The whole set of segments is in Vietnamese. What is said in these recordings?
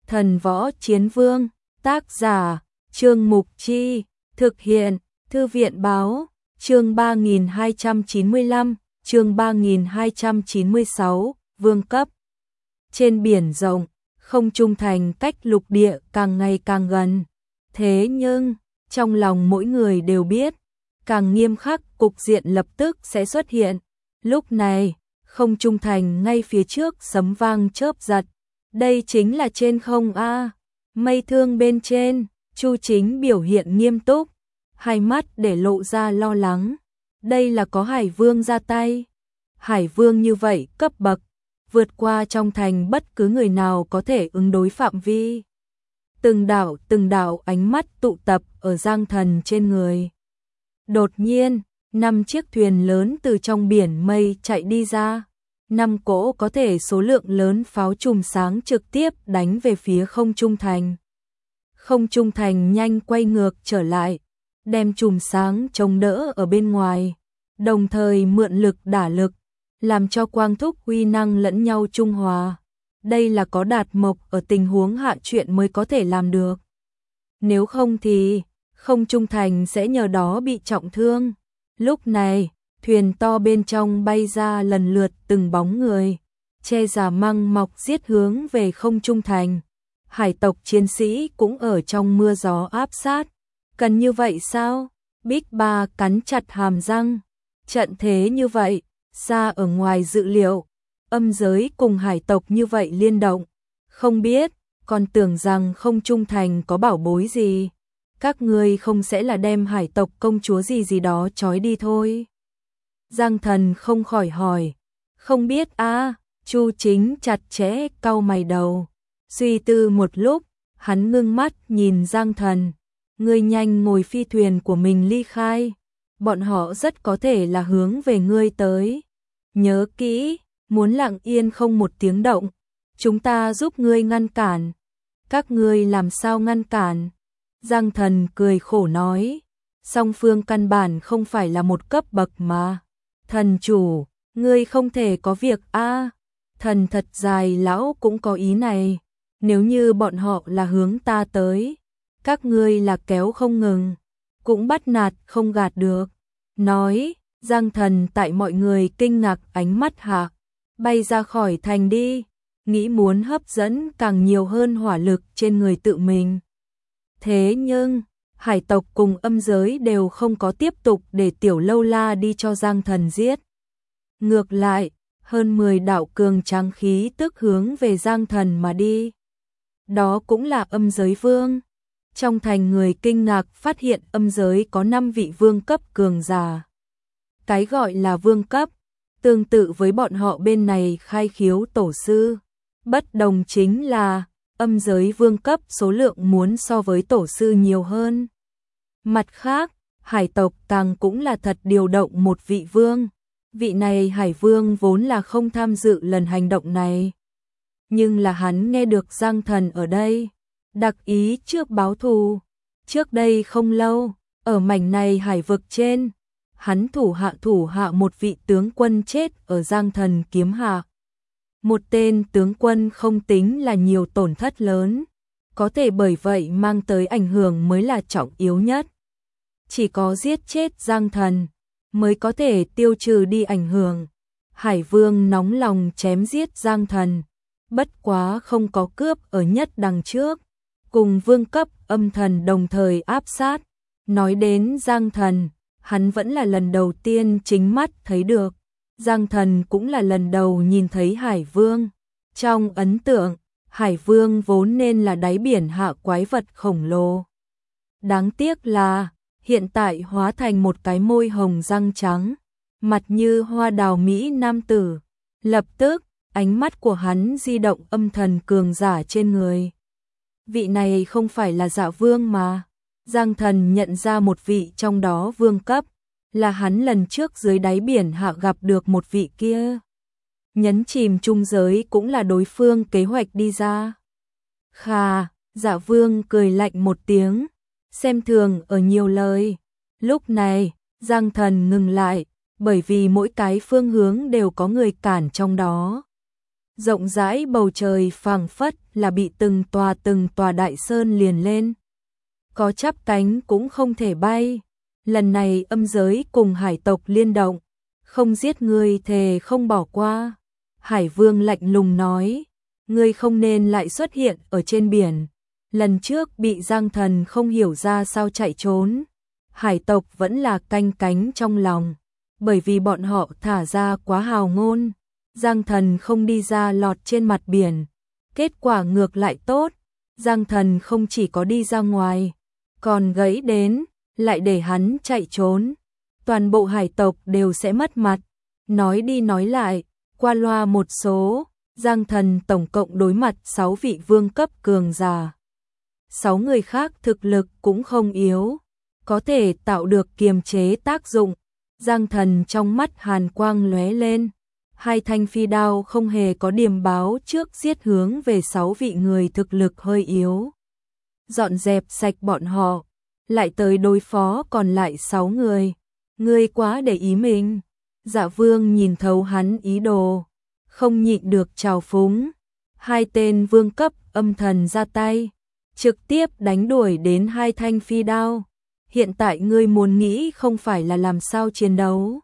Thần Võ Chiến Vương, tác giả, Trương Mục Chi, thực hiện, Thư viện Báo, chương 3295, chương 3296, Vương cấp. Trên biển rộng, không trung thành cách lục địa càng ngày càng gần. Thế nhưng, trong lòng mỗi người đều biết, càng nghiêm khắc cục diện lập tức sẽ xuất hiện. Lúc này, không trung thành ngay phía trước sấm vang chớp giật. Đây chính là trên không a. Mây thương bên trên, Chu Chính biểu hiện nghiêm túc, hai mắt để lộ ra lo lắng. Đây là có Hải Vương ra tay. Hải Vương như vậy cấp bậc, vượt qua trong thành bất cứ người nào có thể ứng đối phạm vi. Từng đạo ánh mắt tụ tập ở Giang Thần trên người. Đột nhiên, 5 chiếc thuyền lớn từ trong biển mây chạy đi ra. 5 cỗ có thể số lượng lớn pháo chùm sáng trực tiếp đánh về phía không trung thành. Không trung thành nhanh quay ngược trở lại, đem chùm sáng chống đỡ ở bên ngoài, đồng thời mượn lực đả lực, làm cho quang thúc uy năng lẫn nhau trung hòa. Đây là có Đạt Mộc ở tình huống hạ chuyện mới có thể làm được. Nếu không thì, không trung thành sẽ nhờ đó bị trọng thương. Lúc này, thuyền to bên trong bay ra lần lượt từng bóng người, che giả măng mọc giết hướng về không trung thành. Hải tộc chiến sĩ cũng ở trong mưa gió áp sát. Cần như vậy sao? Bích Ba cắn chặt hàm răng. Trận thế như vậy, xa ở ngoài dự liệu. Âm giới cùng hải tộc như vậy liên động. Không biết, còn tưởng rằng không trung thành có bảo bối gì. Các ngươi không sẽ là đem hải tộc công chúa gì đó trói đi thôi. Giang Thần không khỏi hỏi. Không biết a. Chu Chính chặt chẽ cau mày đầu. Suy tư một lúc, hắn ngưng mắt nhìn Giang Thần. Ngươi nhanh ngồi phi thuyền của mình ly khai. Bọn họ rất có thể là hướng về ngươi tới. Nhớ kỹ, muốn lặng yên không một tiếng động. Chúng ta giúp ngươi ngăn cản. Các ngươi làm sao ngăn cản? Giang Thần cười khổ nói. Song phương căn bản không phải là một cấp bậc mà. Thần chủ, ngươi không thể có việc a. Thần thật dài lão cũng có ý này. Nếu như bọn họ là hướng ta tới, các ngươi là kéo không ngừng, cũng bắt nạt không gạt được. Nói, Giang Thần tại mọi người kinh ngạc ánh mắt hạ, bay ra khỏi thành đi, nghĩ muốn hấp dẫn càng nhiều hơn hỏa lực trên người tự mình. Thế nhưng, hải tộc cùng âm giới đều không có tiếp tục để Tiểu Lâu La đi cho Giang Thần giết. Ngược lại, hơn 10 đạo cường tráng khí tức hướng về Giang Thần mà đi. Đó cũng là âm giới vương. Trong thành người kinh ngạc phát hiện âm giới có 5 vị vương cấp cường giả. Cái gọi là vương cấp, tương tự với bọn họ bên này khai khiếu tổ sư. Bất đồng chính là, âm giới vương cấp số lượng muốn so với tổ sư nhiều hơn. Mặt khác, hải tộc càng cũng là thật điều động một vị vương. Vị này hải vương vốn là không tham dự lần hành động này. Nhưng là hắn nghe được Giang Thần ở đây, đặc ý trước báo thù. Trước đây không lâu, ở mảnh này hải vực trên, hắn thủ hạ một vị tướng quân chết ở Giang Thần kiếm hạ. Một tên tướng quân không tính là nhiều tổn thất lớn, có thể bởi vậy mang tới ảnh hưởng mới là trọng yếu nhất. Chỉ có giết chết Giang Thần mới có thể tiêu trừ đi ảnh hưởng. Hải Vương nóng lòng chém giết Giang Thần, bất quá không có cướp ở nhất đằng trước, cùng vương cấp âm thần đồng thời áp sát. Nói đến Giang Thần, hắn vẫn là lần đầu tiên chính mắt thấy được. Giang Thần cũng là lần đầu nhìn thấy Hải Vương. Trong ấn tượng, Hải Vương vốn nên là đáy biển hạ quái vật khổng lồ. Đáng tiếc là, hiện tại hóa thành một cái môi hồng răng trắng, mặt như hoa đào mỹ nam tử. Lập tức, ánh mắt của hắn di động âm thần cường giả trên người. Vị này không phải là Dạ Vương mà. Giang Thần nhận ra một vị trong đó vương cấp, là hắn lần trước dưới đáy biển hạ gặp được một vị kia. Nhấn chìm trung giới cũng là đối phương kế hoạch đi ra. Khà, Dạ Vương cười lạnh một tiếng, xem thường ở nhiều lời. Lúc này, Giang Thần ngừng lại, bởi vì mỗi cái phương hướng đều có người cản trong đó. Rộng rãi bầu trời phảng phất là bị từng tòa đại sơn liền lên. Có chắp cánh cũng không thể bay. Lần này âm giới cùng hải tộc liên động, không giết ngươi thề không bỏ qua. Hải Vương lạnh lùng nói, ngươi không nên lại xuất hiện ở trên biển. Lần trước bị Giang Thần không hiểu ra sao chạy trốn. Hải tộc vẫn là canh cánh trong lòng, bởi vì bọn họ thả ra quá hào ngôn. Giang Thần không đi ra lọt trên mặt biển, kết quả ngược lại tốt. Giang Thần không chỉ có đi ra ngoài, còn gãy đến, lại để hắn chạy trốn. Toàn bộ hải tộc đều sẽ mất mặt. Nói đi nói lại, qua loa một số, Giang Thần tổng cộng đối mặt 6 vị vương cấp cường giả. 6 người khác thực lực cũng không yếu, có thể tạo được kiềm chế tác dụng. Giang Thần trong mắt hàn quang lóe lên, 2 thanh phi đao không hề có điểm báo trước giết hướng về 6 vị người thực lực hơi yếu. Dọn dẹp sạch bọn họ, lại tới đối phó còn lại 6 người. Ngươi quá để ý mình. Dạ Vương nhìn thấu hắn ý đồ, không nhịn được trào phúng. 2 tên vương cấp âm thần ra tay, trực tiếp đánh đuổi đến 2 thanh phi đao. Hiện tại ngươi muốn nghĩ không phải là làm sao chiến đấu,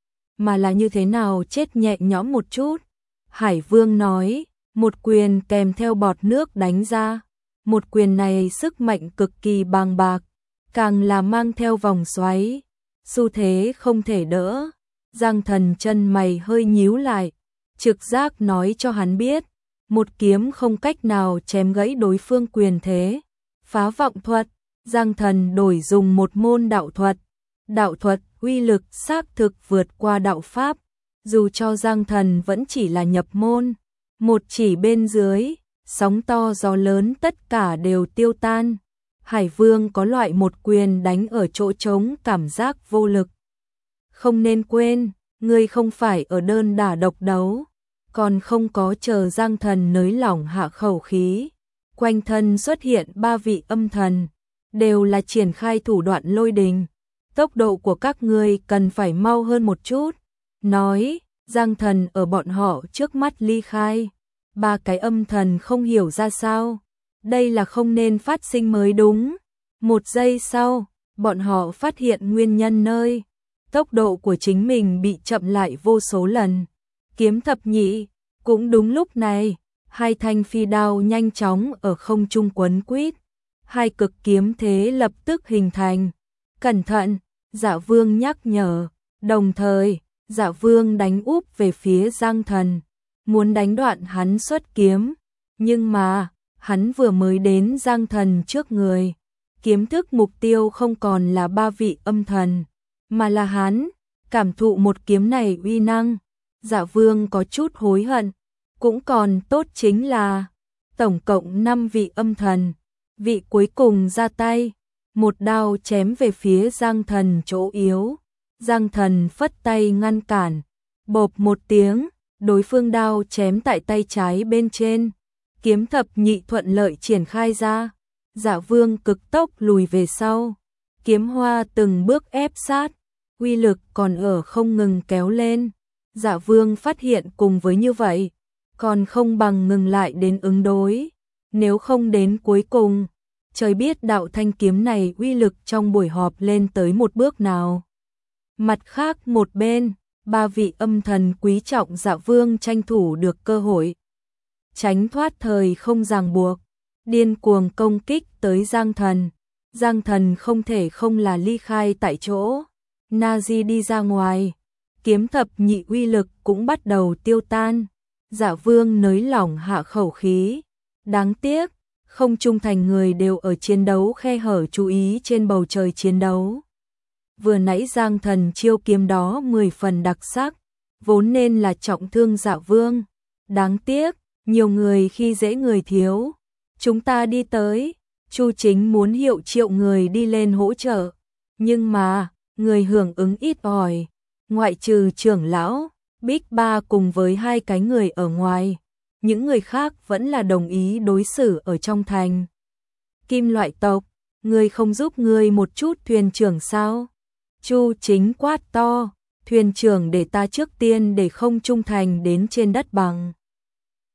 mà là như thế nào chết nhẹ nhõm một chút. Hải Vương nói, một quyền kèm theo bọt nước đánh ra. Một quyền này sức mạnh cực kỳ bàng bạc, càng là mang theo vòng xoáy, xu thế không thể đỡ. Giang Thần chân mày hơi nhíu lại, trực giác nói cho hắn biết, một kiếm không cách nào chém gãy đối phương quyền thế. Phá vọng thuật, Giang Thần đổi dùng một môn đạo thuật. Đạo thuật uy lực xác thực vượt qua đạo pháp, dù cho Giang Thần vẫn chỉ là nhập môn. Một chỉ bên dưới, sóng to gió lớn tất cả đều tiêu tan. Hải Vương có loại một quyền đánh ở chỗ trống cảm giác vô lực. Không nên quên, ngươi không phải ở đơn đả độc đấu. Còn không có chờ Giang Thần nới lỏng hạ khẩu khí, quanh thân xuất hiện 3 vị âm thần, đều là triển khai thủ đoạn lôi đình. Tốc độ của các ngươi cần phải mau hơn một chút. Nói, Giang Thần ở bọn họ trước mắt ly khai. 3 cái âm thần không hiểu ra sao, đây là không nên phát sinh mới đúng. Một giây sau, bọn họ phát hiện nguyên nhân nơi tốc độ của chính mình bị chậm lại vô số lần. Kiếm thập nhị, cũng đúng lúc này, 2 thanh phi đao nhanh chóng ở không trung quấn quýt. 2 cực kiếm thế lập tức hình thành. Cẩn thận, Dạ Vương nhắc nhở, đồng thời, Dạ Vương đánh úp về phía Giang Thần, muốn đánh đoạn hắn xuất kiếm, nhưng mà, hắn vừa mới đến Giang Thần trước người. Kiếm thức mục tiêu không còn là 3 vị âm thần, mà là hắn. Cảm thụ một kiếm này uy năng, Dạ Vương có chút hối hận. Cũng còn tốt chính là, tổng cộng 5 vị âm thần, vị cuối cùng ra tay, một đao chém về phía Giang Thần chỗ yếu. Giang Thần phất tay ngăn cản, bộp một tiếng, đối phương đao chém tại tay trái bên trên. Kiếm thập nhị thuận lợi triển khai ra. Dạ Vương cực tốc lùi về sau, kiếm hoa từng bước ép sát, uy lực còn ở không ngừng kéo lên. Dạ Vương phát hiện cùng với như vậy, còn không bằng ngừng lại đến ứng đối. Nếu không đến cuối cùng, trời biết đạo thanh kiếm này uy lực trong buổi họp lên tới một bước nào. Mặt khác một bên, 3 vị âm thần quý trọng Dạ Vương tranh thủ được cơ hội, tránh thoát thời không ràng buộc, điên cuồng công kích tới Giang Thần. Giang Thần không thể không là ly khai tại chỗ. Nazi đi ra ngoài, kiếm thập nhị uy lực cũng bắt đầu tiêu tan. Dạ Vương nới lỏng hạ khẩu khí. Đáng tiếc, không trung thành người đều ở chiến đấu khe hở chú ý trên bầu trời chiến đấu. Vừa nãy Giang Thần chiêu kiếm đó 10 phần đặc sắc, vốn nên là trọng thương Dạ Vương. Đáng tiếc, nhiều người khi dễ người thiếu. Chúng ta đi tới, Chu Chính muốn hiệu triệu người đi lên hỗ trợ, nhưng mà, người hưởng ứng ít ỏi, ngoại trừ trưởng lão, Bích Ba cùng với 2 cái người ở ngoài, những người khác vẫn là đồng ý đối xử ở trong thành. Kim loại tộc, người không giúp người một chút thuyền trưởng sao? Chu Chính quát to, thuyền trưởng để ta trước tiên để không trung thành đến trên đất bằng.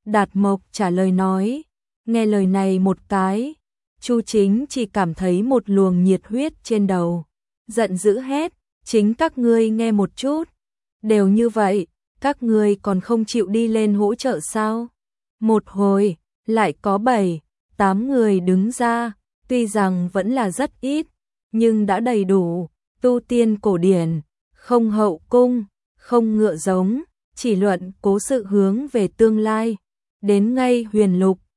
Đạt Mộc trả lời nói. Nghe lời này một cái, Chu Chính chỉ cảm thấy một luồng nhiệt huyết trên đầu, giận dữ hét, chính các ngươi nghe một chút, đều như vậy, các ngươi còn không chịu đi lên hỗ trợ sao? Một hồi, lại có 7-8 người đứng ra, tuy rằng vẫn là rất ít, nhưng đã đầy đủ, tu tiên cổ điển, không hậu cung, không ngựa giống, chỉ luận cố sự hướng về tương lai. Đến ngay Huyền Lục,